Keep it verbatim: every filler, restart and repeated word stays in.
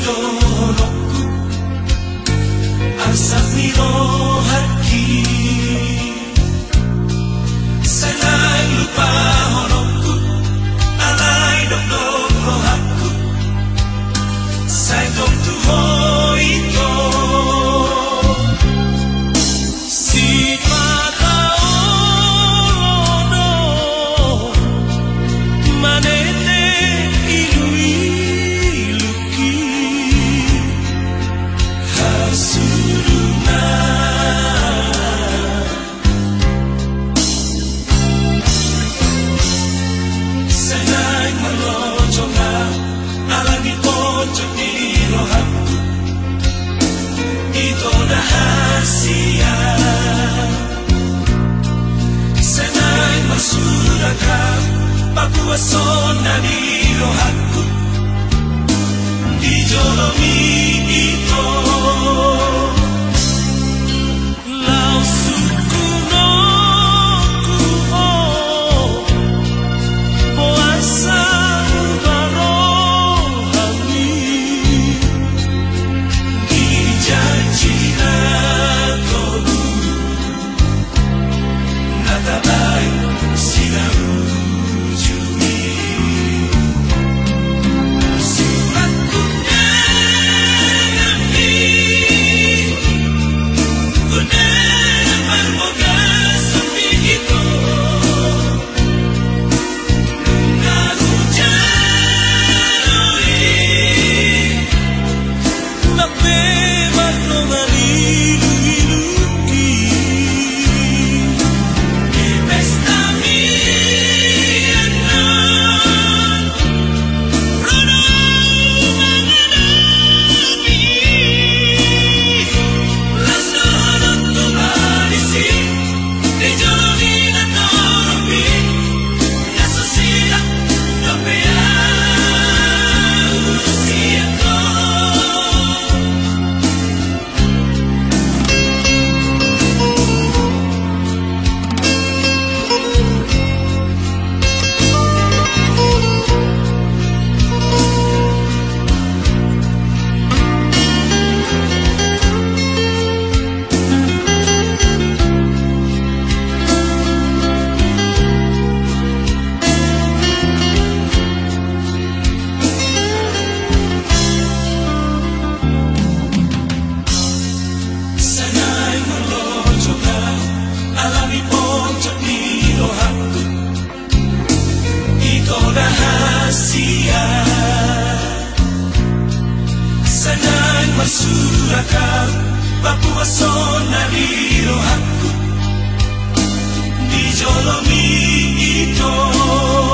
dorongku asal mirohaki sanai lupa horongku alai dok dok rohaku sai dong tu hoito si mata olono manete ilui luki hasuruna sanai malojonga alani pojok di rohaku itu rahasia sanai masurakan Papua sona di rohaku di jolomi itu lau suku noku oh puasa barohani di janji aku natabai sinar rahasia sanai masurakan Papua sona di rohaku di jolomi itu